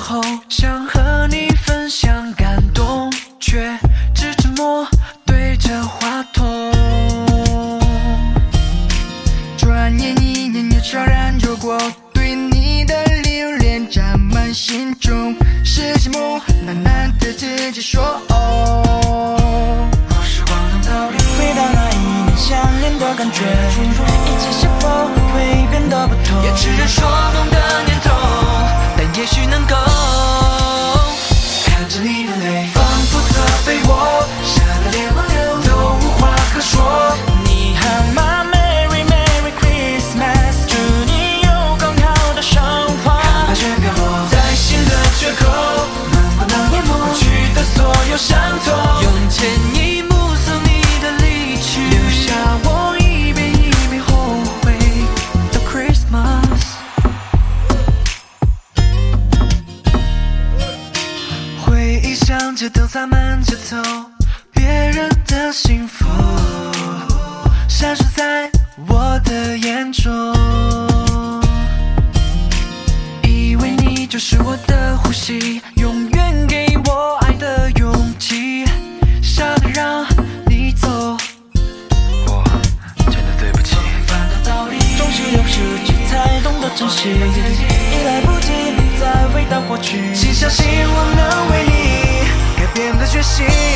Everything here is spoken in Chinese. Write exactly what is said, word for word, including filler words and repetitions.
候，想和你分享感动，却只沉默对着话筒。转眼一年又悄然就过，对你的留恋沾满心中，是寂寞喃喃的自己说哦。时光能倒流， 回到那一年相恋的感觉，一切是否会变得不同？ 也只能说梦的念头，但也许能够看着你的泪，仿佛责备我，下了连环流都无话可说。 你喊妈 Merry Merry Christmas， 祝你有更好的生活。 看白雪飘落在心的缺口，能不能淹没过去的所有伤痛？用潜移默送你的离去，留下我一遍一遍后悔的 Christmas。回忆像街灯洒满街头，别人的幸福闪烁在我的眼中，以为你就是我的呼吸，永远给我爱的勇气，傻的让你走，我真的对不起。 终须有失去才懂得珍惜，已来不及再回到过去。 请相信我能为你改变的决心。